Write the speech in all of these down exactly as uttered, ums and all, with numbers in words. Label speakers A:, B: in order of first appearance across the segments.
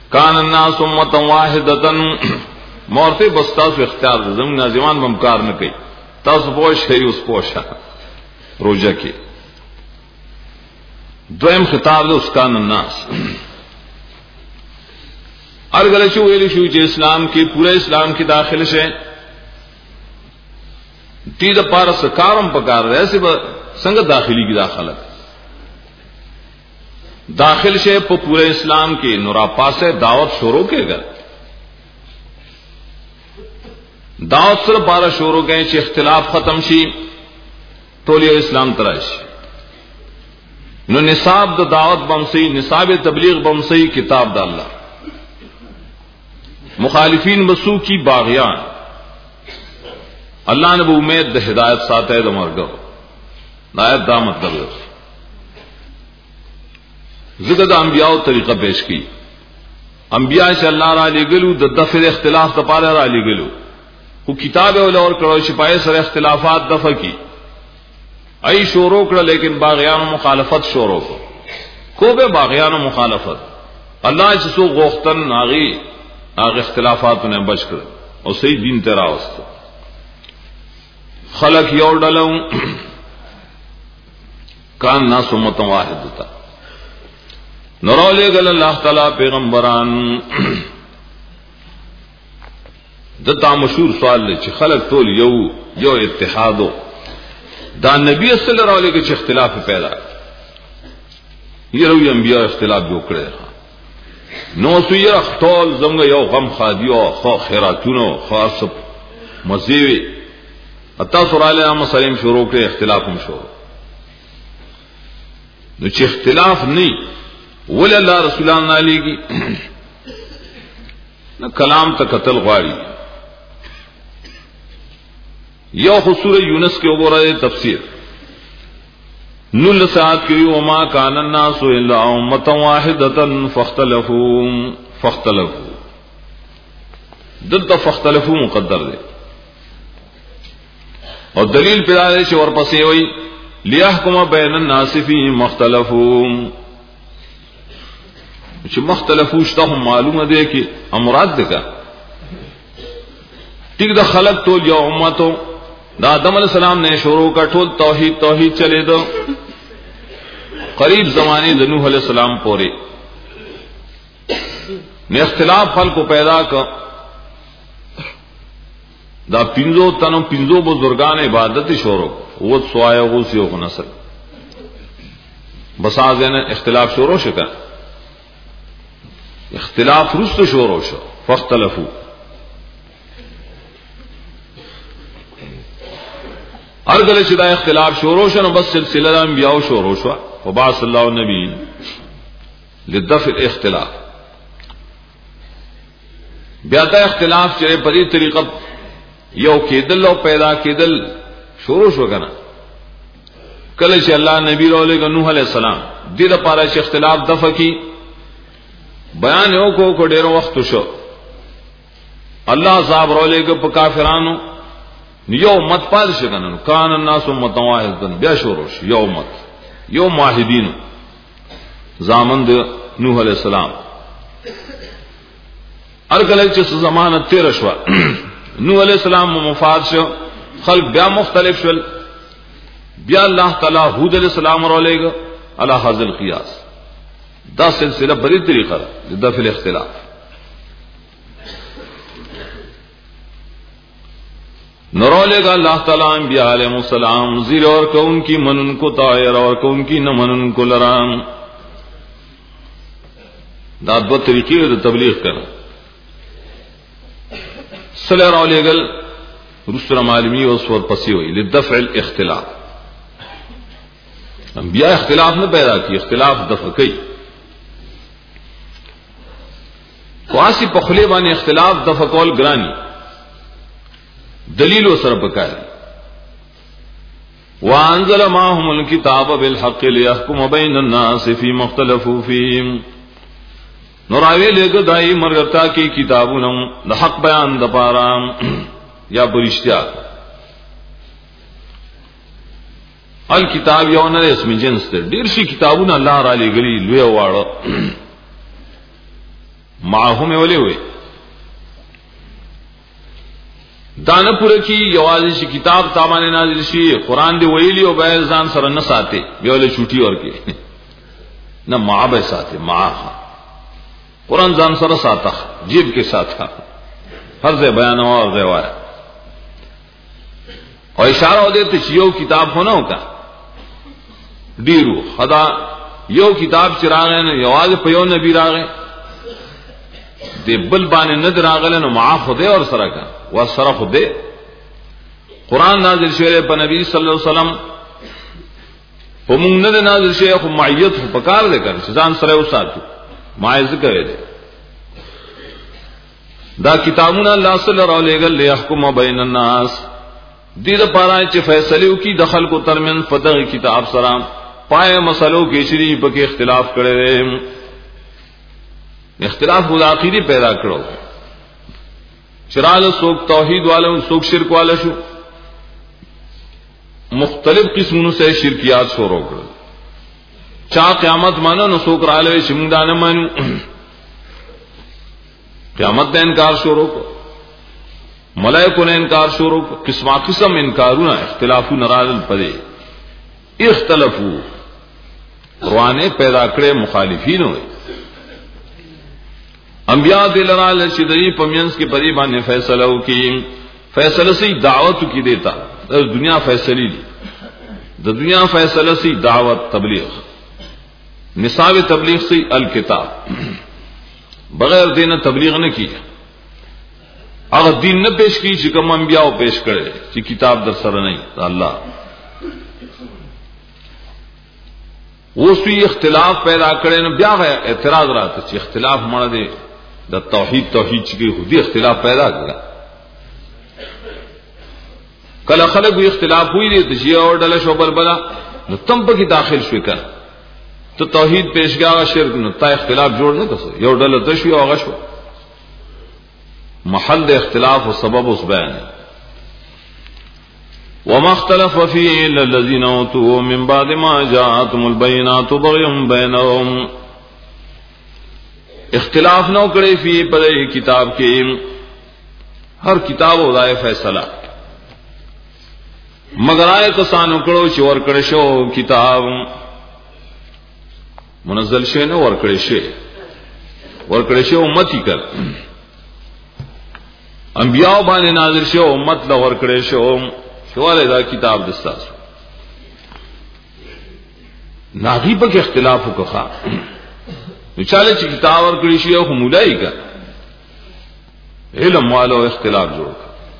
A: کان الناس امه واحده مورته بس تاسو اختیار زموږ ناظمان بمکار نه کوي تاسو پوښ کوي اوس پوښه روزه کې دویم خطاب د اس کان الناس ارګل چې ویل شو چې اسلام کې پورے اسلام کې داخل شه تی د پار سکارم پکار رہے سی څنګه داخلي کی داخله داخل شه په پورے اسلام کې نورا پاسه دعوت شروع کېږي دعوت سره بارہ شروع کړي چې اختلاف ختم شي ټول اسلام ترش نو نصاب د دعوت بمسي نصاب تبلیغ بمسي کتاب د الله مخالفین بسو کی باغیان اللہ نے وہ امید د ہدایت ساتے د مرګو نایت دا مطلب ذکر د انبیاء طریقہ پیش کی انبیاء سے اللہ را لګلو د دفع اختلاف د پاره را لګلو کو کتاب ول اور کړو شپای سره اختلافات دفع کی ای شروع کړه لیکن باغیان مخالفت شروع کو کو به باغیان مخالفت اللہ چې سو غوښتن ناغي هغه اختلافات نه بچ کړ او صحیح دین ته راوست خلق یو ډلو کان ناس امه واحده تا نورولې ګل الله تعالی پیغمبران دتا مشهور سوال لې چې خلق ټول یو یو اتحادو دا نبی صلی الله علیه کې اختلاف پیدا یو انبیاء اختلاف وکړي نو سوی ټول زمغه یو غم خادیو خو خیراتونو خاص مزيوي اتا سوراله مسلم شروع کړي اختلاف هم شو نو چې اختلاف نه ول الله رسول الله علیه نو کلام ته قتل غواړي یو سورہ یونس کې وګورئ تفسیر نل ساعت کی وما کان الناس الا امه واحده فاختلفوا فاختلفوا دلته فاختلفوا مقدر دی اور دلیل پیدا ہے چې ورپسې وای لیحکم بین الناس فیهم مختلفوا چې مختلفو شته معلومه دی کې امراد ده ټیک د خلق ټول یو امته دا آدم علیہ السلام نے شروع کا ټول توحید توحید چلے دو قریب زمانے د نوح علیہ السلام پورے نے اختلاف خلق کو پیدا کر دا پنځو تنو پنځو بزرگان عبادت شروع وہ سوائے غوسی او نسل بس از نے اختلاف شروع شکا اختلاف رست شروع شو فاختلفوا ارغل چې دا اختلاف شروع شنه بس سلسله انبیاء شروع شو وبعث الله النبي للدفع الاختلاف بیا دا اختلاف چې په دې طریقه یو کېدل او پیدا کېدل شروع شو کنه کله چې الله نبی رولې نوح علیہ السلام دې لپاره چې اختلاف دفع کی بیان یو کو کو ډېر وخت شو الله صاحب رولې په کافرانو یو مت پاد شګنن کان الناس امه واحده بیا شروع یو مت یو موحدین زامن د نوح علیہ السلام ارګل چې زمانه تیر شو نوح علیہ السلام مفاد شو خلق بیا مختلف شول بیا الله تعالی هود علیہ السلام رولېګ علی هذا القياس دا سلسله بری طریقه ده د دفع الاختلاف نورولے گا اللہ تعالیٰ انبیاء علیہ السلام زیر اور کون کی من ان کو طائر اور کون کی نہ من ان کو لرام دا دو طریقے دا تبلیغ کرنا صلی رولے گل رسول معلومی وصور پسی ہوئی لدفع الاختلاف انبیاء اختلاف نہ پیدا کی اختلاف دفع کی قواسی پخلے بانے اختلاف دفع کول گرانی دلیل سر پکائے وانزل معهم الكتاب بالحق ليحكم بين الناس فيما اختلفوا فيه نوراوی لے گا دائی مرغتا کی کتابوں د حق بیان د پارا یا برشتیا الکتاب یو نه اسم جنس ته ډیر شي کتابونه الله را لګري لوی واړه معهم ولي وي دانه پوره کی یوازې شي کتاب تامانه نازل شي قران دی ویلی او به ځان سره نه ساتي بیاله چوټي ورکی نه معابه ساتي معاه قران ځان سره ساته جیب کې ساته هر ځای بیان او غوار او اشاره ودې ته یو کتاب هونه وکا ډیرو خدا یو کتاب چراغ نه یوازې په یو نبی راغې دی بل باندې نه دراغله نو معاه خدای اور سره کا وا سره خدای قران نازل شوی په نبی صلی الله علیه وسلم په مونږ نه نازل شوی خو معیت په کار دې کړ ځان سره وساتو مایز کوي دې دا کتابونه الله صلی الله علیه وسلم يحكم بین الناس دې لپاره چې فیصله وکي د خلکو ترمن په دغه کتاب سره پای مسلو کې شری په کې اختلاف کړي اختلاف خود عقیدی پیدا کړو چرال سوک توحید والوں سوک شرک والا شو مختلف قسمونو سے شرکیات شروع کړل چا قیامت مانو نو سوک رااله شمون دانه مانو قیامت دا انکار شروع کړ ملائکو نے انکار شروع کړ قسمه قسم انکارونه اختلافو نرال پدې اختلافو روانه پیدا کړې مخالفین وي انبیاء دلرال شدری پمینس کے پری باندې فیصلہ وکي فیصلہ سی دعوت کی دیتا دنیا فیصلی دی د دنیا فیصلہ سی دعوت تبلیغ نصاب تبلیغ سی الکتاب بغیر دین تبلیغ نہ کی اگر دین نہ پیش کی چې کوم انبیاء پیش کړي چې کتاب در سره نه الله وسوی اختلاف پیدا کړي نو بیا اعتراض راته چې اختلاف مړه دي د توحید توحید چې خودي اختلاف پیدا کړه کله خلک وی اختلاف وی دي چې یو ډله شو بل بلا نو تم په کې داخل شو کړه ته توحید پیشګا شرک نو تا اختلاف جوړ نه کړو یو ډله ته شو هغه شو محل د اختلاف او سبب اوس بیان وما اختلف فيه الا الذين اوتوا من بعد ما جاءتهم البينات بغيا بينهم اختلاف نو کړي فی پر کتاب کې ہر کتاب او دای فیصلہ مگر آئے کسانو کړو چې ور کړی شو کتاب منزل شوی نه ور کړی شي ور کړی شو امتی کړ انبیاء باندې نازل شو امت لا ور کړی شو شواله دا کتاب دستاسو ناغي په اختلاف وکړه نو چاله چې کتاب ور کړی شي او مولای کا علم والو اختلاف جوړ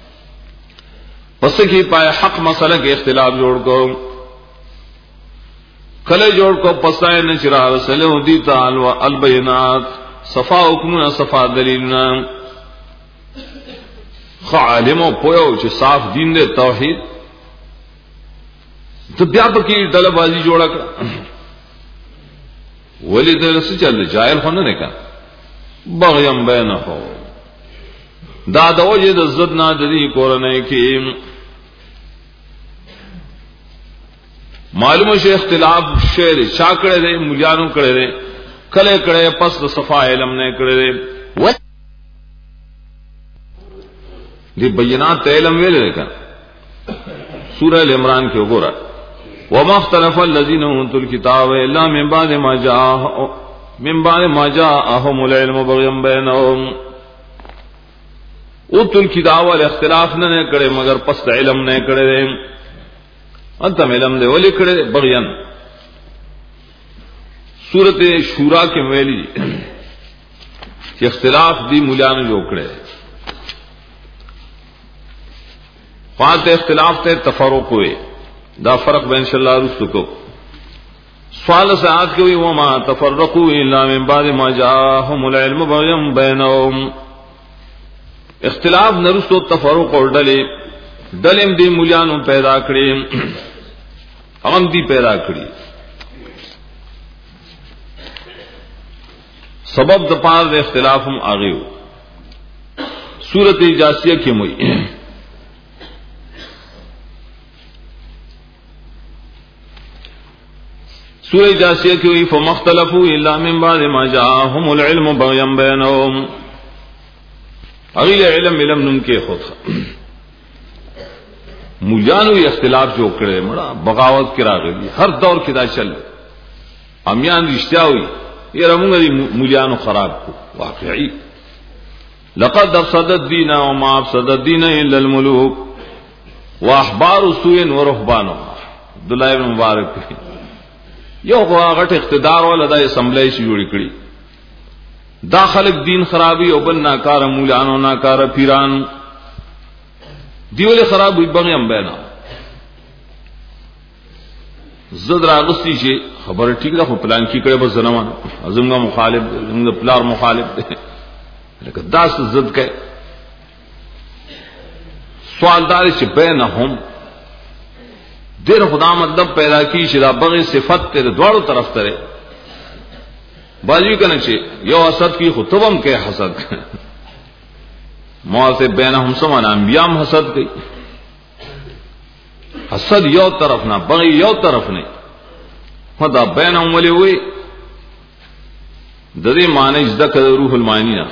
A: پس کې پای حق مسله کې اختلاف جوړ کو کله جوړ کو پسای نه چر رسول دی تعالی البینات صفا حکمنا صفا دلیلنا عالم او پویو چې صاف دین دے توحید ته بیا پکې ډله بازی جوړه کړه ولی دل څه چل جاهل خو نه کا بغیم بینه دا د وجه د زد نه د دې کورنۍ کې معلومه شی اختلاف شعر چا کړه دې مليانو کړه دې کله کړه پس د صفا علم نه کړه دې دی بینات علم ویل لکه سورہ ال عمران کې وګوره وما اختلف الذين اوتوا الكتاب الا من بعد ما جاء من بعد ما جاءهم العلم بغيا بينهم اوتوا الكتاب والاختلاف نه کړي مگر پس علم نه کړي انت علم دې ولي کړي بغيا سورۃ شورا کې ویلي چې اختلاف دی مولانو جوړ کړي فات اختلاف تے تفرق ہوئے دا فرق بین انشاءاللہ رستو کو سوال ساعت کے وما تفرقوا الا من بعد ما جاءهم العلم بغيا بينهم اختلاف نرستو تفرق اور ڈلے ڈلم دی مولیانو پیدا کړي هم دی پیدا کړي سبب د پاره د اختلاف هم اغیو سورۃ جاسیہ کې موي سورہ جاسیہ کی ہوئی فمختلفوا الا من بعد ما جاءهم العلم بغيا بينهم. اگلی علم علم نم کے خود مولیانو یہ اختلاف جو کرے مڑا بغاوت کرا گئی ہر دور کی دا چل امیان رشتہ ہوئی یہ رمونگا دی مولیانو خراب کو واقعی. لقد افسد الدین وما افسد الدین الا الملوک واحبار سوء ورهبان. عبداللہ ابن مبارک یو غټ اقتدار ولا د اسمبلی شي جوړ کړي دا خلق دین خرابي او بل ناکار مولانو ناکار پیران دیول خراب وي بغیم بینا زد راغستی شي خبر ٹھیک ده خو پلان کی کړي بس زنوان ازمغه مخالف زمغه پلار مخالف لکه داس زد کې سوال دار چې بینهم دیر خدا مطلب پیدا کی شدا بغی صفت تیرے دوارو طرف ترے بازوی کنے چھے یو حسد کی خطبم کے حسد مواسے بینہم سمانا انبیام حسد کی حسد یو طرف نا بغی یو طرف نہیں خدا بینہم ولی ہوئی ددی معنی ازدک روح المعنی نا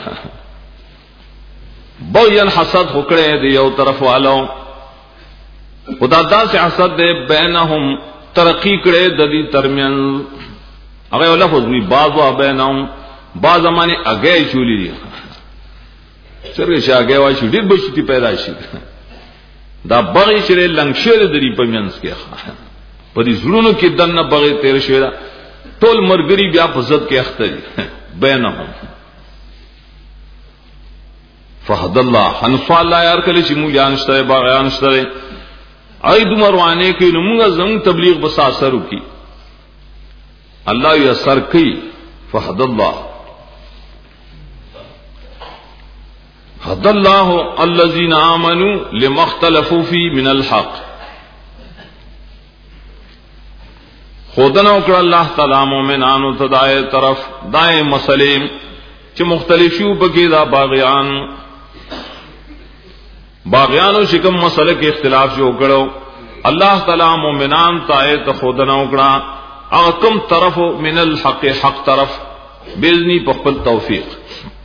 A: بغین حسد خکڑے دی یو طرف والاو خدا دا سے حسد دے بینہم ترقی کرے ددی ترمین اگر لفظ بھی بعض و بینہم بعض امانی اگے چولی دی سرگے شاہ اگے وائی شو دیر بچتی پیدا شی دا بغی شرے لنگشیر دری پمینس کے پدی ظلونو کی دن بغی تیر شیرہ تول مرگری بیا پزد کے اختری بینہم فہد اللہ حنفا اللہ یار کلی چی مولیانشترے باغیانشترے ای دمروانے کی نمونگا زمون تبلیغ بس اثر کی اللہ یہ اثر کی فحد اللہ حد اللہ الذین آمنوا لما اختلفوا فی من الحق. خودنا اکڑا اللہ تعالی مومنانو تدائے طرف دائیں مسلم چھ مختلفیو بکی دا باغیان باغیانو شکم مسئلہ کے اختلاف جو کرو اللہ تعالی مومنان تائے تخودنا اکڑا اکم طرف من الحق حق طرف بیزنی پخپل توفیق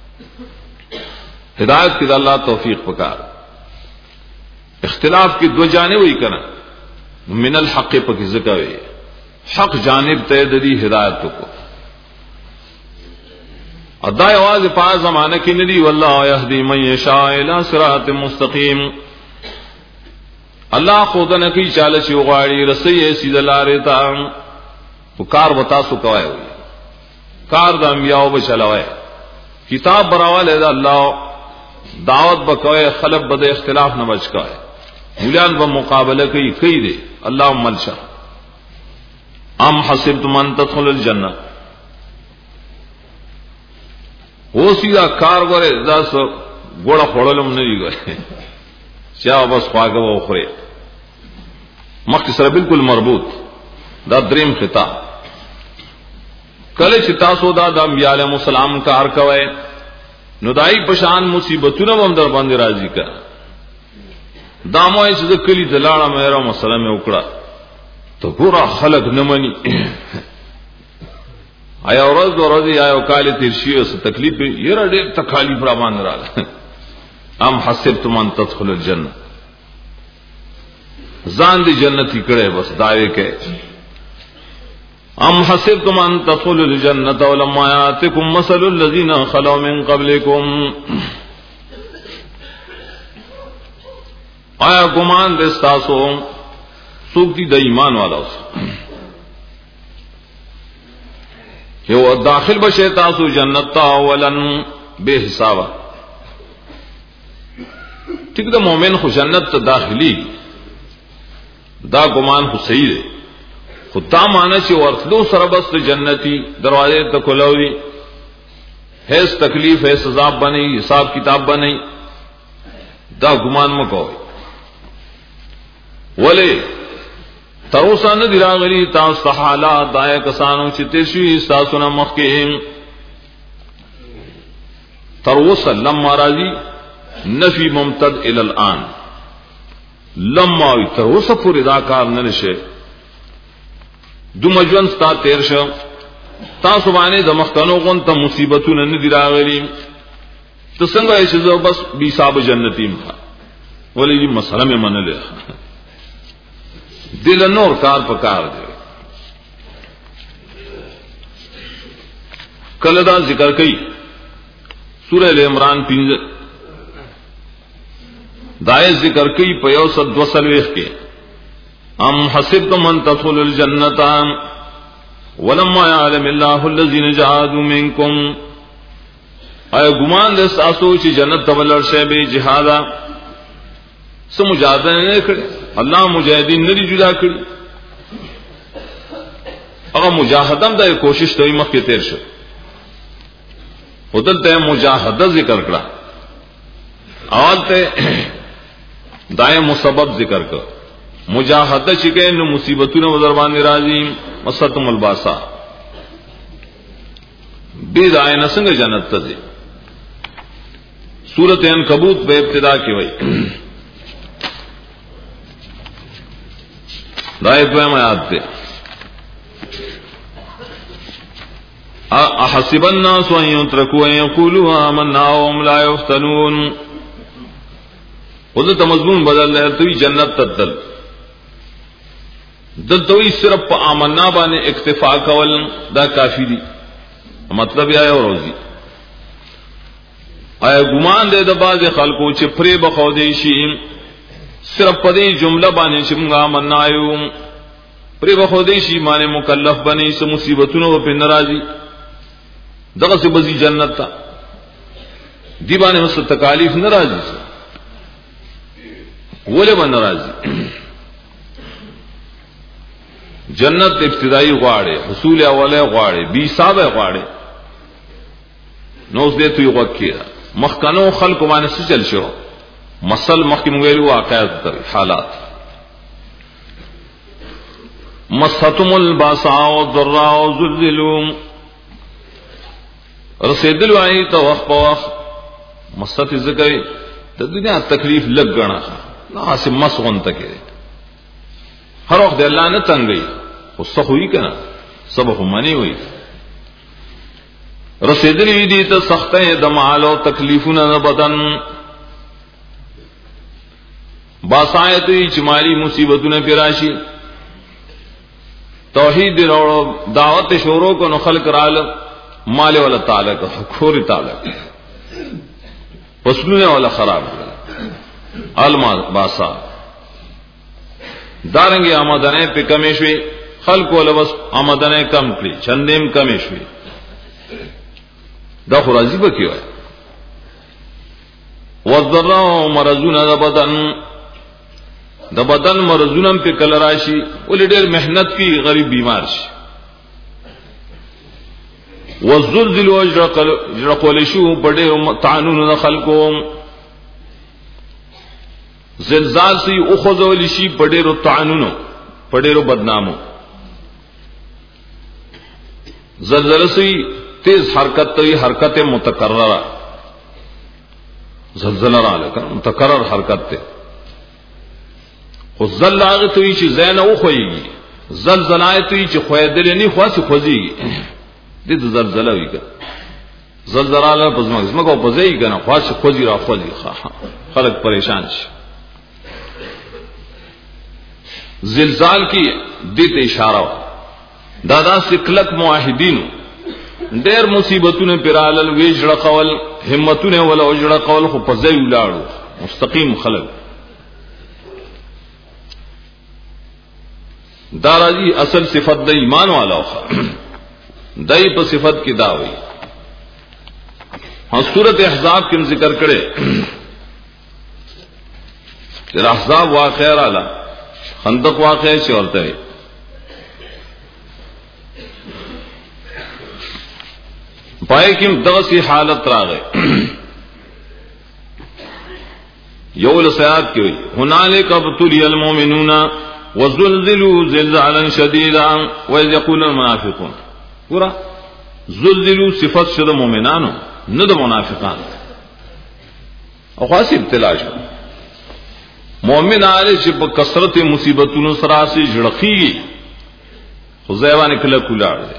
A: ہدایت کی اللہ توفیق پکار. اختلاف کی دو جانے وہی کرنا من الحق پکی ذکر ہوئی حق جانب تیدی ہدایت کو ادائی آواز پا زمانہ کی ندی واللہ یہدی من یشاء الی صراط مستقیم. اللہ خود نکی چالشی وغاڑی رسی سیدھ لارے تا تو کار بتا سو کوئے ہوئی کار دا انبیاء بچلوئے کتاب براوالے دا اللہ دعوت بکوئے خلق بد اختلاف نہ بچ کوئے مولیان بمقابلہ کی کئی دے اللہ ملشا ام حسبتم ان تدخل الجنہ وہ سیدھا کار گورے دا سو گوڑا خوڑلم نہیں گئے چاہ بس خواگا وہ خورے مختصر بالکل مربوط دا دریم خطاب کل چتاسو دا دا انبیاء علیہ السلام کار کوئے ندائی پشان مصیبتوں ہم در باندې راضی کا داموئے چیز کلی دلاڑا میرا مسئلہ میں اکڑا تو پورا خلق نمانی آیا ورځ ورځ آیا وکاله ترشی اس تکلیف یہ رڑے تکالیف را باندې را ام حسبتم ان تدخلوا الجنہ ځان دی جنتی کړه بس دعوے کے ام حسبتم ان تدخلوا الجنة ولما يأتكم مثل الذين خلوا من قبلكم آیا گمان دستاسو سوکتی دا ایمان والا اس کہ وہ داخل بشے تاسو جنت تا اولن بے حسابا ٹھیک دا مومن خو جنت تا داخلی دا گمان خو صحیح دے خود تا مانا چی ورتلو سربست جنتی دروازے تکلوی حیث تکلیف حیث عذاب بنی حساب کتاب بنی دا گمان مکوئی ولی تروسا ندی راغلی تاست حالات دائے کسانو چی ترشوی استاسونا مخیم تروسا لما راضی نفی ممتد الالآن لما تروسا پور اداکار نرشے دومره ژوند ستا تیر شو تاسو باندې د مخکنو غون ته مصیبتونه نه دی راغلي ته څنګه یې چې زه بس بي حساب جنتیم ولې دې مسله مې منلې دل نور کار پکار دی کله دا ذکر کړي سورہ ال عمران پنځه دای ذکر کړي په یو صد دوسلويخ کې ام حسبتم ان تدخلوا الجنه ولما يعلم الله الذين جاهدوا منكم اي ګمان دې تاسو چې جنت ته ولر شي به جهادا سم مجاهدین نه کړي الله مجاهدین نه جدا کړي هغه مجاهدم د کوشش دوی مخ کې تیر شو ودلته مجاهده ذکر کړه اولته دای مسبب ذکر کړه مجاهده چې کین مصیبتونه ودر باندې راځي مستم الباسا بے دای نه څنګه جنت ته دي سورۃ عنکبوت په ابتدا کې وایي دای په ما یاد ده احسب الناس ان يتركوا ان يقولوا آمنا وهم لا يفتنون وذ مضمون بدل ہے تو جنت تدل دلتوی صرف په آمنا باندې اکتفا کول دا کافی دي مطلب یې او روزي آیا ګمان دې د باز خلکو چې پرې بخو دي شي صرف په دې جمله باندې چې موږ آمنا یو پرې بخو دي شي معنی مکلف بنې سم مصیبتونو په ناراضي دغه څه بزي جنت تا دی باندې مست تکالیف ناراضي ولې باندې ناراضي جنت ابتدائی غواړي حصول اوله غواړي بي حساب غواړي نو دې ته یو وکړه مخکنو خلق باندې څه چل شو مسل مخکې ویلو واقعات حالات مستهم الباساء والضراء وزلزلوا رسیدل وای ته وخت په وخت مست ذکر د دنیا تکلیف لګ غنا نه اسه مسغون تکي هر وخت د الله نه څنګه خو سخوي کنه سبب مانی وي رسیدلی دي ته سختې د مال او تکلیفونه نه بدن باسایتي چمالي مصیبتونه پیراشي توحید ورو دعوت شروع کو نو خلق رال مال ولا تعلق خور تعلق وصلونه ولا خراب المال باسا دارنګي آمدنه په کمې شوي خلق ولا بس آمدنه کم کړي چندیم کمې شوي دا خو راځي به کیوي وذروا مرزونه د بدن د بدن مرزونه په کل راشي ول ډېر مهنت کی غریب بیمار شي والزلزل وجرقل شو بڑے طعنون خلقو زلزال سی اخذول شي بڑے رو طعنون بڑے رو بدنامو زلزلہ سی تیز حرکت توی حرکت متکررہ زلزلہ را لکن متکرر حرکت تے خو زل آغی توی چی زین او خویگی زلزل آئی توی چی خویدلی نی خواسی خوزیگی دې زلزلہ وی کړه زلزلہ له پزما زما کو پزای کنه خاص خوځي را خوځي خلک پریشان شي زلزال کی دې ته اشاره دادا سکلک موحدین ډېر مصیبتونه پرالل ویجړه قول همتونه ولا وجړه قول خو پزای ولاړو مستقیم خلک دارازی اصل صفت د ایمان والا دای په صفت کې دا وی ها سورۃ احزاب کې ذکر کړي چې احزاب واقعا رااله خندق واقعا شي ورته پای کې دغه سي حالت راغې یو لسیات کې وی هنالک ابتلی المؤمنون وزلزلوا زلزالا شديدا واذ يقول المنافقون ګور زلزلوا صفات شد مؤمنانو نه د منافقان او خاص ابتلا شو مؤمن علی چې په کثرت مصیبتونو سره سي جړخي خزیوان کله کولاړ دي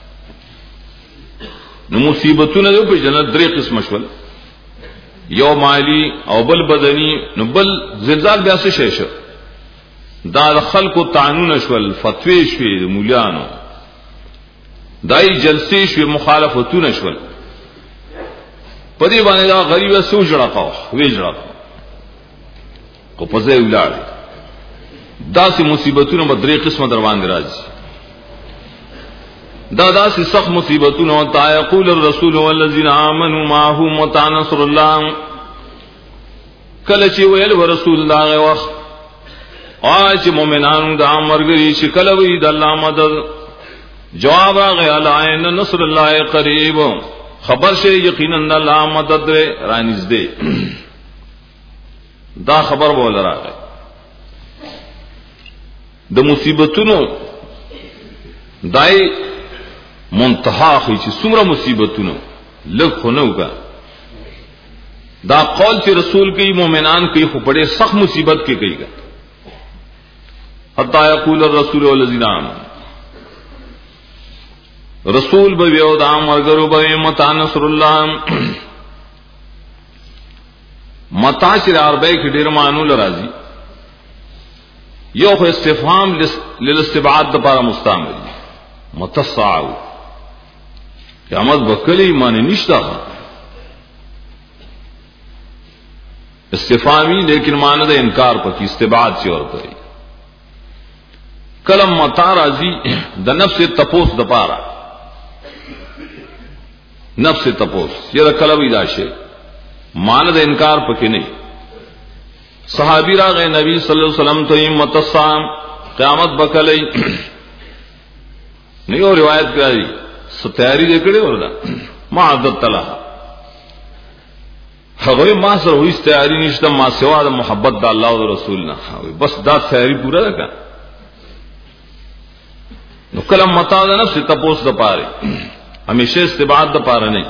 A: نو مصیبتونه په جنت درې قسم شول یو مالی او بل بدنی نو بل زلزال بیا څه شي شو دا خلکو قانون شول فتوی شوي مولیانو دای جلسې شوي مخالفتونه شول پدې باندې دا غریب سوجړه کاو ویجړه کو په ځای ولاړ دا سي مصیبتونه په درې قسمه دروان راځي دا دا سي سخت مصیبتونه او تا یقول الرسول والذین آمنوا معه متى نصر الله کله چې ویل رسول الله وخت اج مومنانو دا مرګري چې کله وی د الله مدد جواب هغه علاین نصر الله قریب خبر شي یقینا الله مدد رانږدې دا خبر بول راغی د مصیبتونو دای منتها خو چې څومره مصیبتونو لږ خنو کا دا قول چې رسول کوي مؤمنان کوي خو بڑے سخت مصیبت کې کوي حتا یقول الرسول والذین آمنوا رسول به یو د امرګرو به متا نصر الله متا چې عربی کې ډیر معنی لرازي یو خو استفهام للاستبعاد د لپاره مستعمل متصاعو قیامت بکلی معنی نشتا استفهامی لیکن معنی د انکار پکې استبعاد څه ورته کلم متا راځي د نفس تپوس د لپاره نفس تپوس یہ کله وی راشه مان د انکار پکې نه صحابی راغه نبی صلی الله علیه وسلم ته متصام قیامت بکلی نه یو روایت کوي ستاری دې کړي وردا ما عادت تلا هغه ما سره وې استعاری نشته ما سوا د محبت د الله او رسول نه بس دا تیاری پورا ده نو کلم متا د نفس تپوس د پاره همیشه استبعاد د پاره نه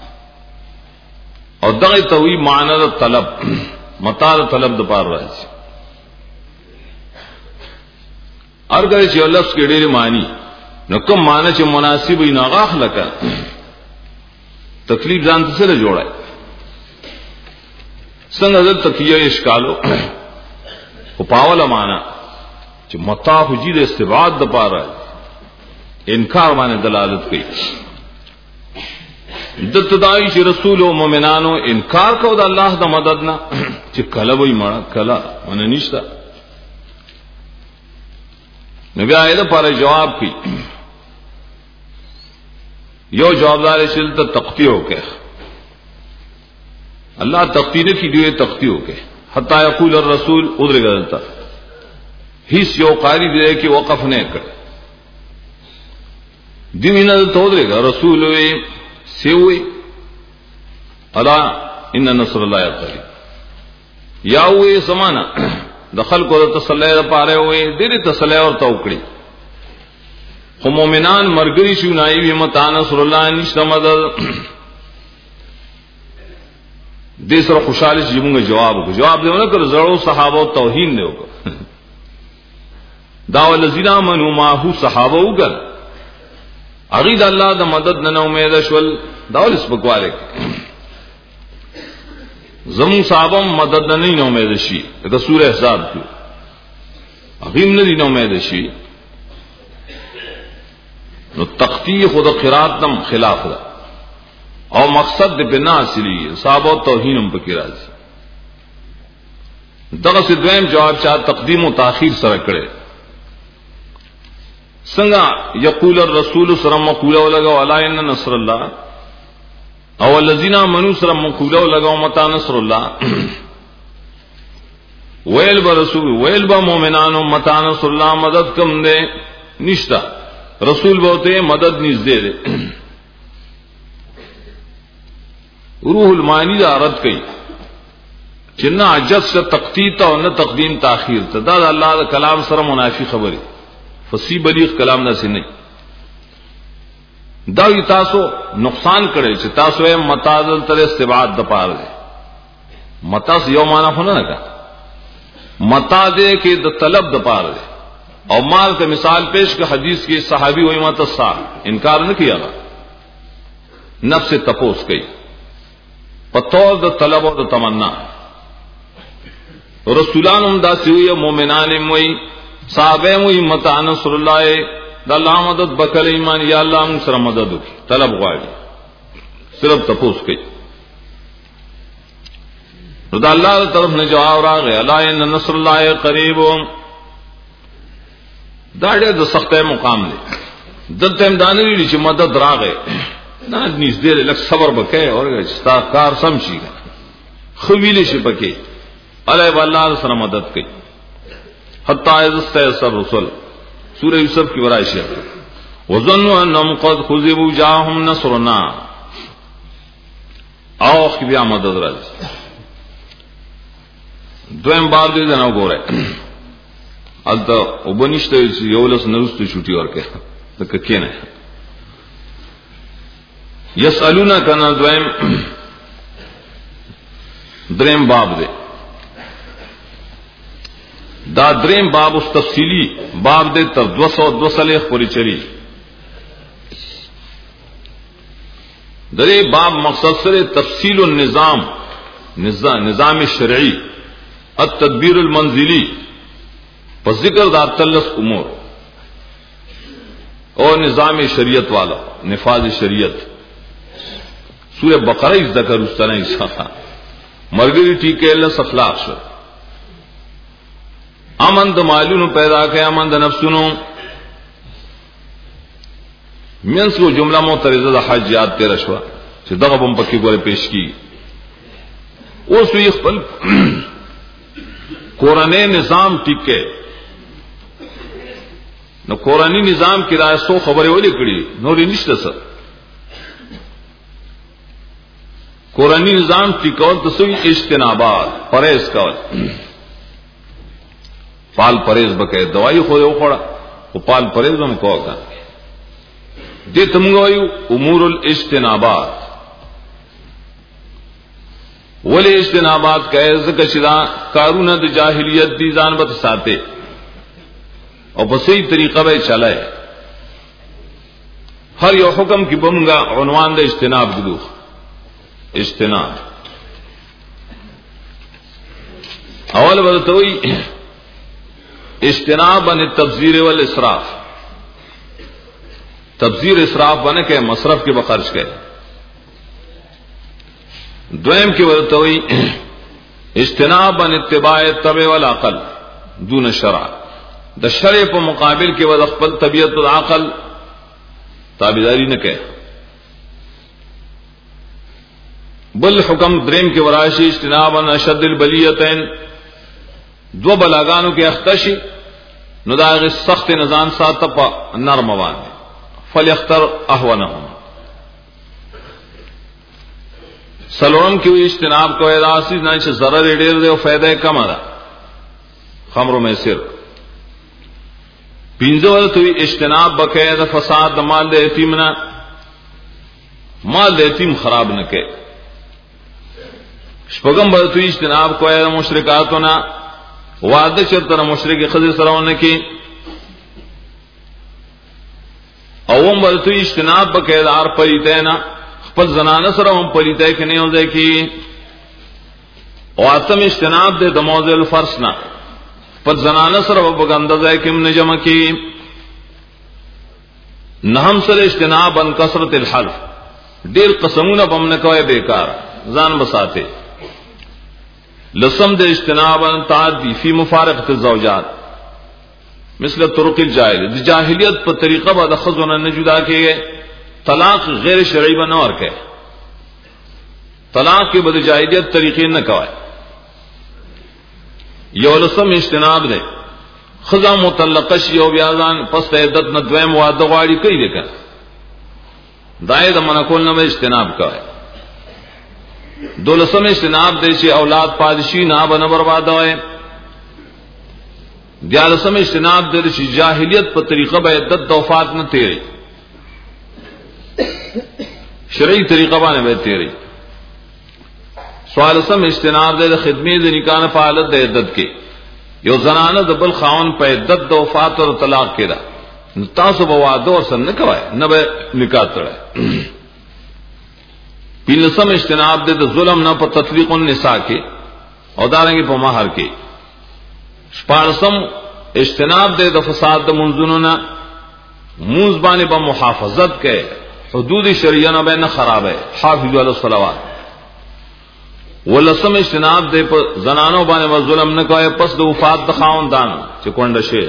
A: او دغه توي معنی د طلب متا د طلب د پاره راځي ارګه چې الله څخه ډېر معنی نو کوم معنی چې مناسب وي نه غاخلکه تکلیف ځان ته سره جوړای څنګه د تکیه اشکالو او پاوله معنی چې متا حجی د استبعاد د پاره انکار باندې دلالت کوي د تدای چې رسول او مؤمنانو انکار کو د الله د مدد نه چې کله وای مړه کله ونه نشتا نبی آیت پر جواب کوي یو جوابدار شل ته تقطیع وکړه الله تقطیع کی دیوې تقطیع وکړه حتا یقول الرسول ادرګلتا هیڅ یو قاری دی کې وقف نه کړ دیوینه ته ودرګا رسول وی سیوی الا ان نصر الله قریب یا وی سمانا دخل کو تسلی لپاره وی ډېر تسلی او توکړي خو مؤمنان مرګري شو نای وی متا نصر الله نشته مدد دې سره خوشاله چې موږ جواب وکړو جواب دیونه کړ زړو صحابه توهین نه وکړه دا ولذین امنوا ما هو صحابه وګر اغید الله د مدد نه امید شول داول سپکواله زمو صاحبم مدد نه نه امید شي دا سوره احزاب کې اغیم نه نه امید شي نو تقطیع خود قرات تم خلاف ده او مقصد د بنا اصلي صحابه توهینم پکې راځي دغه څه دویم جواب چا تقدیم او تاخير سره کړي څنګه یقول الرسول سره مقوله ولګو الا ان نصر الله او الذين امنوا سره مقوله ولګو متا نصر الله ویل به رسول ویل به مؤمنانو متا نصر الله مدد کم دے نشتا رسول بہتے مدد نږدې ده روح المانی دا رد کئی چنا عجز سے تقطیع او نہ تقدیم تاخیر ته دا الله دا کلام سره منافی خبره فصیح بلیغ کلام نه سي نه دا یی تاسو نقصان کړي چې تاسو یې متعادل تر استبعاد د پاره متا یو معنا خونه نه کا متا دې کې د طلب د پاره اور مال کا مثال پیش کا حدیث کی صحابی ہوئی متصا انکار نہ کیا گا نفس تپوس گئی پتور د طلب اور تمنا رسولان عمدہ سے ہوئی مومنان موئی صحابہ موئی متا نصر اللہ د اللہ مدد بکل ایمان یا اللہ من سر مدد کی طلب غواړي صرف تپوس گئی رضا اللہ طرف نے جواب راغے اللہ ان نصر اللہ قریب دا ډېر د سختۍ مقام دی دلته امدانوی چې مدد راغې نه نږدې لکه صبر وکړي او ستا کار سم شي خو ویلې شي پکې الله والله سره مدد کوي حتی اذ استيسر رسول سورہ یوسف کی ورائش ہے وظنوا انهم قد خذبوا جاءهم نصرنا او کی بیا مدد راځي دویم بار دې نه وګوره الته وبنشته یو لس نرسته شوټي ورکه تک کینه یسالونا کنا دویم دریم باب دے دا دریم باب اس تفصیلی باب دے تر دو سو دو سلیخ پوری چلی درے باب مقصد سر تفصیل النظام نظام شرعی التدبیر المنزلی پر ذکر دا تلس امور اور نظام شریعت والا نفاذ شریعت سورہ بقرہ اس ذکر اس طرح اس مرگری ٹھیک ہے اللہ اخلاق شو امن د مالونو پیدا کیا امن د نفسونو منس کو جملہ معترضہ د حج یاد تیرا شوا چې دغه بم پکې ګوره پیش کی اوس وی خپل قرآنی نظام ٹھیک ہے نو قرآنی نظام کی رائے سو خبریں ولی کړي نورې نشته څه قرآنی نظام ٹکول تو سوی اجتنابات پرہیز کول پال پرہیز بکے دوائی خود اوپڑا وہ پال پرہیز ہم کو کا دے تمگوئی امور الاجتنابات ولی اجتنابات کہے ذکر شدہ کارون د جاہلیت دی ځان بت ساتے اور بسی طریقہ بے چلائے ہر یو حکم کی بمگا عنوان دے اجتناب گلو اجتناب اول بدتوئی اجتناب عن التبذیر والاسراف تبذیر اسراف بنے کہ مصرف کے بخرچ کے دویم کی بدتوئی اجتناب عن اتباع الطبع والعقل دون الشرع د شرع په مقابل کې ود خپل طبیعت او عقل تابعداری نه کوي بل حکم دریم کے وراشی اجتناب ان اشد البلیتین دو بلاگانوں کے اختشی نداغ سخت نظام ساتھ پا نرم وان فلیختر احونہم سلورم کی ہوئی اجتناب کو ایداسی نائچ ضرر ڈیر دے و فیدہ کم ادا خمر میں سر پینزورت ہوئی اجتناب بقید فساد مال دے یتیمنا مال دے یتیم خراب نہ کہ شپغم برتوی اجتناب کو ہے مشرکاتنا وعدہ چرتر مشرک خضر سرون کی اوم برتوی اجتناب بقیدار پریتینا خپل زنانہ سرون پریتے کہ نہیں ہو دے کی واتم اجتناب دے دموز الفرسنا خپل زنانہ سرون بگندہ دے کم نجم کی نہم سر اجتناب ان کثرت الحلف دیر قسمون بمنکوئے بیکار زان بساتے لسم دے اجتناب تعدی فی مفارقت الزوجات مثل طرق الجاہل جاہلیت پر طریقہ بعد خزونا نے جدا کیے طلاق غیر شرعی بنا اور کہ طلاق کے بد جاہلیت طریقے نہ کوائے یو لسم اجتناب دے خزا مطلقش یو بیازان پس عدت نہ دویم وعدہ غواړي کوي دیکھا دائے دا منکول نہ اجتناب کوائے دولسم اجتناب دے چے اولاد پادشی نہ بنا برباد ہوئے دیالسم اجتناب دے چے جاہلیت پر طریقہ با عدت وفات نہ تیری شرعی طریقہ با نہ تیری سوالسم اجتناب دے خدمت دے نکاح فعالت دے عدت کے یو زنانه د بل خاون په عدت د وفات او طلاق کړه تاسو به واده ورسره نه کوئ نه به نکاح تړئ پینسم اجتناب دے د ظلم نه په تطلیق النساء کې او دارنګ په مہر کې شپارسم اجتناب دے د فساد د منځونو نه موږ باندې به محافظت کې حدود شریعه نه به نه خرابه حافظوا علی الصلوات ولسم اجتناب دے په زنانو باندې و ظلم نه کوي پس د وفات د خاوندان چې کونډه شي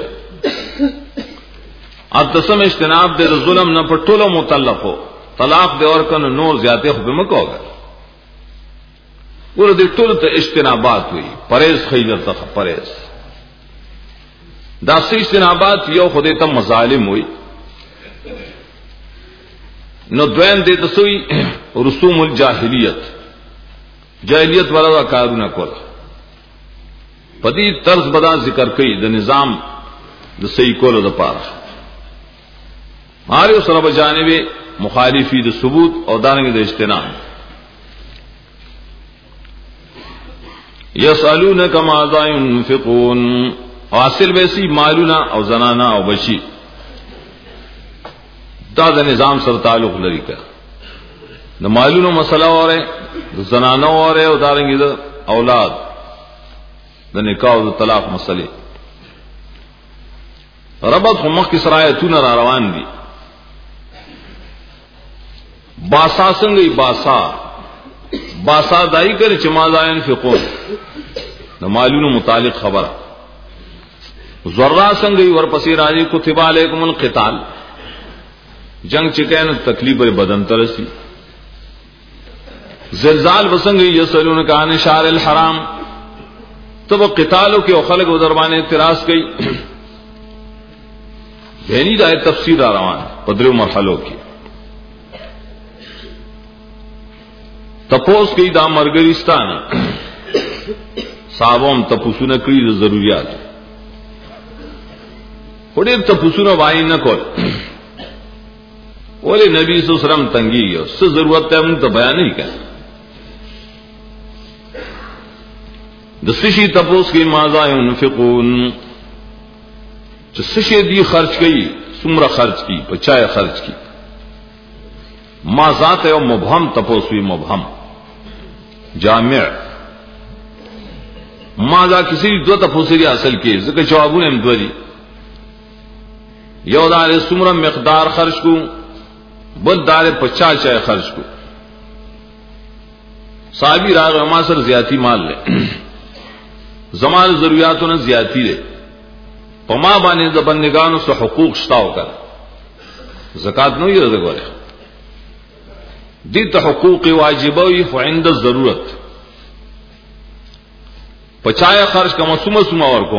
A: اتسم اجتناب دے د ظلم نه په ټولو مطلقو طلاق دے اور کنو نور زیادہ خو به مکو گا ور دې ټول ته اجتنابات وي پرهیز خیرت ته پرهیز دا سې اجتنابات یو خدای ته مظالم وي نو دویم دې تسوي رسوم الجاهلیت جاهلیت والا کارونه کول پدې طرز بدا ذکر کوي د نظام د صحیح کولو د پاره هر یو سره په جانبه مخالفی د ثبوت او دانګ د اجتناب یسالونک ماذا ينفقون حاصل ویسی مالونا او زنانا او بچی دا د نظام سره تعلق لري کا د مالونو مسله اوره د زنانو اوره او دانګ د اولاد د نکاح او طلاق مسلې ربط مخ کی سرایتونه را روان دي باسا څنګه باسا باسا دای کړي چې ما ځاین فقون د مالونو متعلق خبره ذرا څنګه ورپسې راځي کتب علیکم القتال جنگ چې کین تکلیف بدن ترسي زلزال وسنګ یسلون کان شار الحرام تب قتالو کې او خلق و دربانه اعتراض کوي یعنی دا تفسیر روان پدریو مرحلو کې تپوس کی دا مرګریستان صاحبوم تپوسونه کړی د ضرورت وړي تپوسونه وای نه کول ولې نبی صلی الله علیه وسلم تنګي یو څه ضرورت ته موږ ته بیان نه کړ د سشي تپوس کی ماذا ينفقون چې سشي دی خرج کړي څومره خرج کړي پچای خرج کړي ما ذات یو مبهم تپوسوی مبهم جامع ما ذا کسی دو تپوسری اصل کې ځکه جوابونه هم دوی یو دار څومره مقدار خرج کو بل دار پچا چای خرج کو صحابي راغ ما سره زیاتی مال لے زمان ضرورتونو زیاتی دے پما باندې د بندگانو سره حقوق شتاو کړ زکات نو یې راغله دیت حقوق واجبه وي عند الضرورت پچایا خرج کما سوم سوم ورکو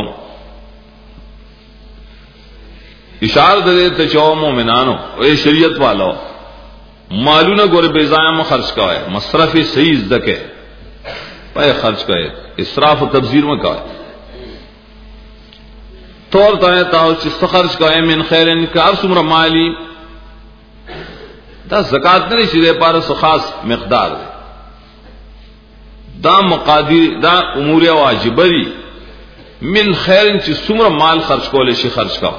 A: اشاره ده ته چو مومنانو او شریعت والو مالونه ګور بے ضایع خرج کوي مصرف صحیح زکه پای خرج کوي اسراف او تبذیر مه کوي طور ته تاسو چې خرج کوي من خیرن کار سمره مالی دا زکات نه شي لپاره سو خاص مقدار دی دا مقادیر دا امور واجبه دي من خیر چې څومره مال خرج کول شي خرج کا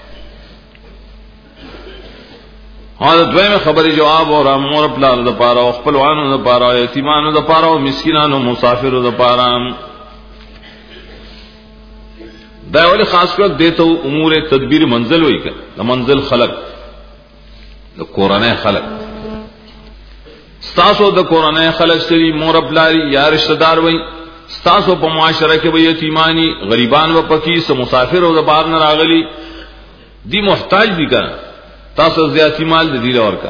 A: حاضر دویمه خبره جواب اور امور پلان د پاره او خپلوانو د پاره یتیمانو د پاره او مسکینانو مسافرو د پاره دا ولې خاص کر دیته امور تدبیر منزل وای کړه د منزل خلق د قرانه خلق ستاسو د قرانه خلق سری مور بلاری یا رشتہ دار وای ستاسو په معاشره کې وای یتیمانی غریبان و پکی سو مسافر او د بار نه راغلی دی محتاج دي کړه تاسو زیاتی مال دې دی اور کا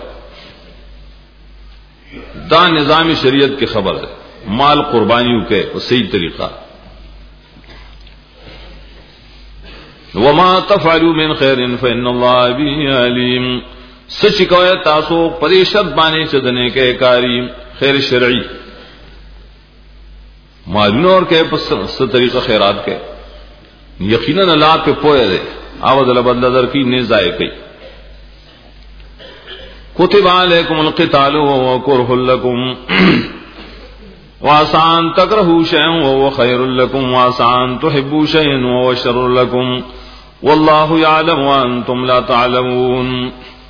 A: دا نظام شریعت کی خبر ہے مال قربانیوں کے صحیح طریقہ وما تفعلوا من خير فإن الله به عليم سچ کوي تاسو پریشد باندې چدنه کې کاری خیر شرعی معلوم اور کې پس ست طریقہ خیرات کې یقینا الله په پوهه ده او دل بدل در کی نه ضایع کوي کتب علیکم القتال وهو کرہ لکم وَعَسَىٰ أَن تَكْرَهُوا شَيْئًا وَهُوَ خَيْرٌ لَّكُمْ وَعَسَىٰ أَن تُحِبُّوا شَيْئًا وَهُوَ شَرٌّ لَّكُمْ وَاللَّهُ يَعْلَمُ وَأَنتُمْ لَا تَعْلَمُونَ.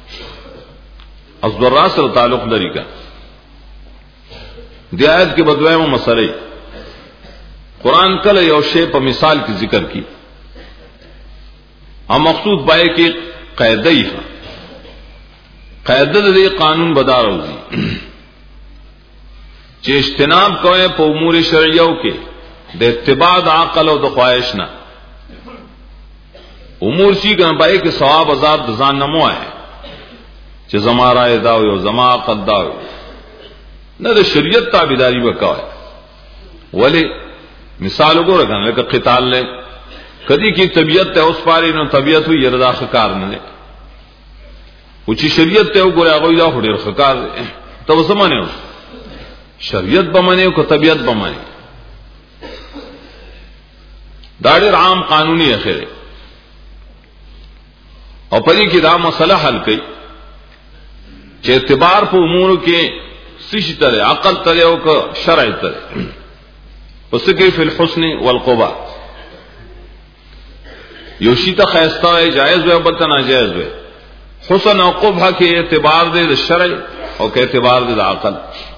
A: ازدراء سره تعلق لري کا دی آیت کې بدوایمه مسئله قرآن کله یو شی په مثال کې ذکر کی ا مقصود پای کې قاعده ای قاعده د قانون بدار وځي چې اجتناب کوي په امور شرعیو کې د اتباع د عقل او د خواهش نه امور شي ګن پای کې ثواب عذاب د ځان نه مو ہے چې زما رائے دا او زما عقد دا نه د شریعت تابعداري وکوي ولی مثال وګوره کنه لکه قتال له کدی کی طبیعت ته اوس پاري نو طبیعت وي رضا خکار نه او چې شریعت ته وګوره هغه دا هډر خکار ته وسمانه شریعت بمانه او طبیعت بمانه دا ډېر عام قانوني اخره او پدې کې دا مسله حل کړي چې اعتبار په امور کې سشي تر عقل تر او ک شرع تر پس کې فی الحسن والقبا یوشی ته خیستا ہے جائز و بلته ناجائز و حسن او قبح کې اعتبار دې شرع او کې اعتبار دې عقل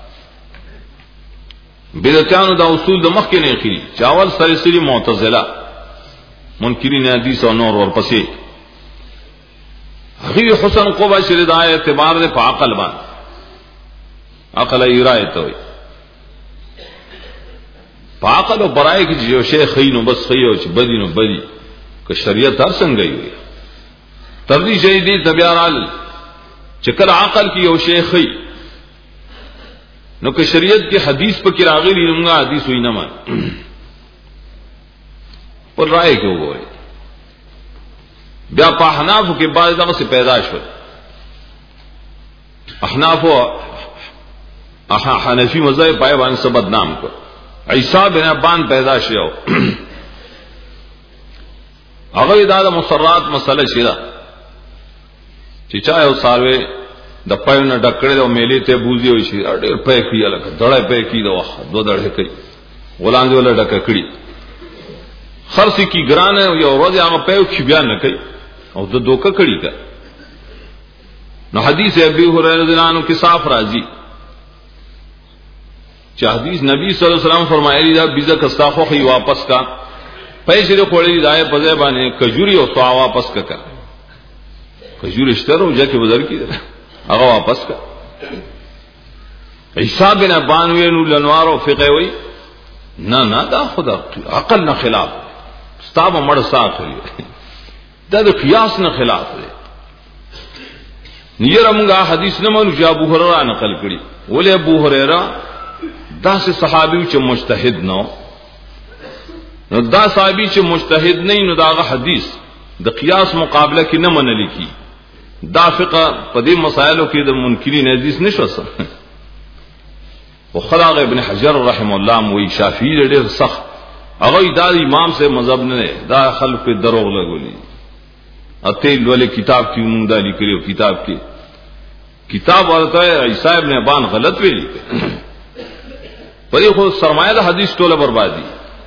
A: بدعتانو دا اصول د مخ کې نه خېری چاول سره سری معتزله منکرین حدیث او نور ور پسې غیر حسن قبح شری دا اعتبار دې په عقل باندې عقل ایرایت وي پاکل او برای کی جو شیخ خینو بس خیو چې بدی نو بدی که شریعت هر څنګه وي تر دې شی دې تبیارال چې کله عقل کی یو شیخ خی نو که شریعت کی حدیث په کې راغلی موږ حدیث وینه ما پر رائے کې وګورئ بیا په حناف کې بعض دغه څه پیدا شول احناف او حنفی مذهب پای باندې سبد نام کو عیسی بن ابان پیدا شو هغه دا د مسرات مسله شیدا چې چا یو ساروي د پایونه ډکړې او میلې ته بوزي وي شي ډېر پې کیاله دړې پې کی دا وخت دو دړې کوي غلان دی ولا ډکه کړی خرڅ کی ګرانه یو ورځ هغه پې خو بیان نه کوي او د دوکه کړی کا نو حدیث ابي هريره رضی الله عنه کې صاف راځي چې حدیث نبی صلی الله علیه وسلم فرمایلی دا بیزه کستا خو خي واپس کا پیسې له کوړې دای په ځای باندې کجوري او سوا واپس کا کا کجوري شترو ځکه بدر کیږي هغه واپس کا عیسی بن ابان وینو لنوار او فقه وی نه نه دا خدا عقل نه خلاف ستاب مړ ساخري دا د قیاس نه خلاف دی نیره موږ حدیث نه مونږ ابو هريره نقل کړي ولې ابو هريره دا سه صحابي چې مجتهد نو نو دا صحابي چې مجتهد نه نو داغه حدیث د قیاس مقابله کې نه منل کی دا فقہ په دې مسائلو کې د منکرین حدیث نشو سره او خلاق ابن حجر رحم الله موي شافعي ډېر سخت هغه دا امام سے مذهب نه دا خلق په دروغ لګولي اته ولې کتاب کې مونږ دا لیکلو کتاب کې کتاب ورته عیسی ابن ابان غلط ویلي پرې خو سرمایه د حدیث ټوله بربادي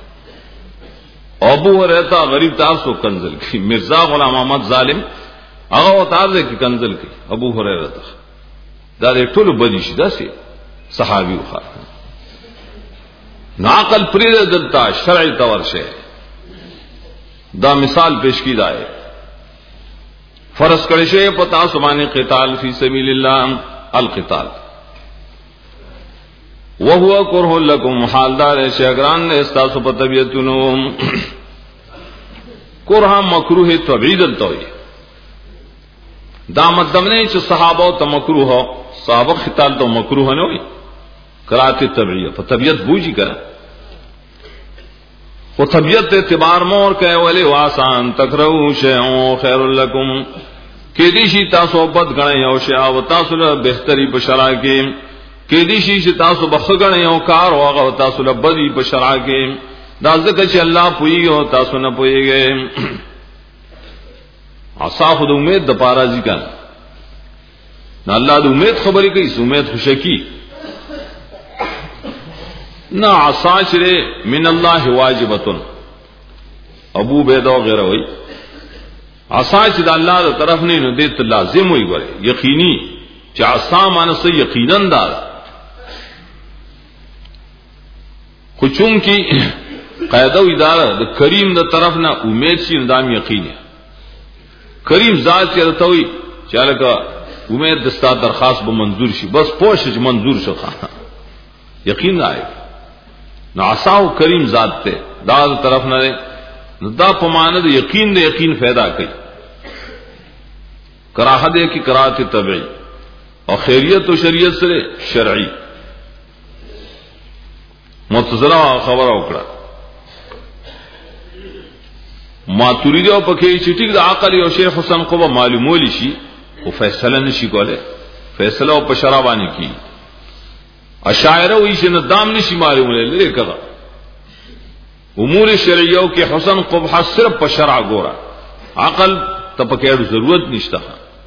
A: ابو هريره غریب تاسو کنزل کی مرزا غلام احمد ظالم هغه وتعالى کی کنزل کی ابو هريره ته دا ټوله بدی شي داسې صحابي وخا ناقل پرې دلتا شرعي تور شه دا مثال پیش کی دای فرض کړی شی په تاسو باندې قتال فی سبیل الله القتال وهو کرہ لکم حال دار شیگران نے استاسو پا طبیعتنو کرہ مکروح طبیعی دلتوئی دا مدام نے چھ صحابہ تا مکروح ہو صحابہ خطال تو مکروح نوئی کراتی طبیعی پا طبیعت بوجی کرا و طبیعت اعتبار مور کہے ولی واسان تکرہو شیعون خیر لکم کہ دیشی تاسو بد گنے یو شیع و تاسو بہتری بشرا کے کې دې شي چې تاسو بخښنه یو کار واغه تاسو له بدی په شرع کې دا ځکه چې الله پوي او تاسو نه پويږئ اصحاب د امید د پاره ځکه نه الله د امید خبرې کوي امید خوشکی نہ عصا چرے من اللہ واجبتن ابو بیدا وغیرہ ہوئی عصا چد اللہ دا طرف نے نو دیت لازم ہوئی گورے یقینی چا عصا مانس یقیناً دار کچون کی قاعدہ ادارہ دا کریم دا طرف نہ امید سی ندام یقین ہے کریم ذات کے رہتا ہوئی چاہ کا امید دستا درخواست ب منظور شی بس پوش منظور شخا یقین آئے نہ عصا کریم ذات تے دا دا طرف نہ رے دا پماند یقین دے یقین پیدا کئی کراہ دے کی کراہت طبعی اور خیریت و شریعت سے شرعی متضرہ خبر اوکڑا ماتوریدی او پکې چې ټیک د عقل او شیخ حسن کو به معلومولی شي او فیصله نشي کوله فیصله او په شرع باندې کی اشاعره وی چې نه دام نشي معلوموله لري کړه امور شرعیو کې حسن قبح صرف په شرع ګورا عقل ته پکې ضرورت نشته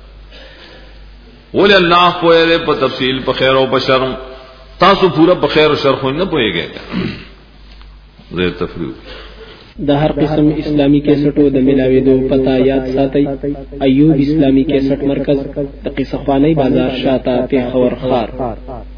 A: ول الله په په تفصیل په خیر او په شر تاسو پورا په خیر او شر خو نه پوهیږئ زه تفریح
B: د هر قسم اسلامی کیسټو د ملاویدو پتا یاد ساتي ایوب اسلامی کیسټ مرکز د قصه خوانی بازار شاته پیښور خار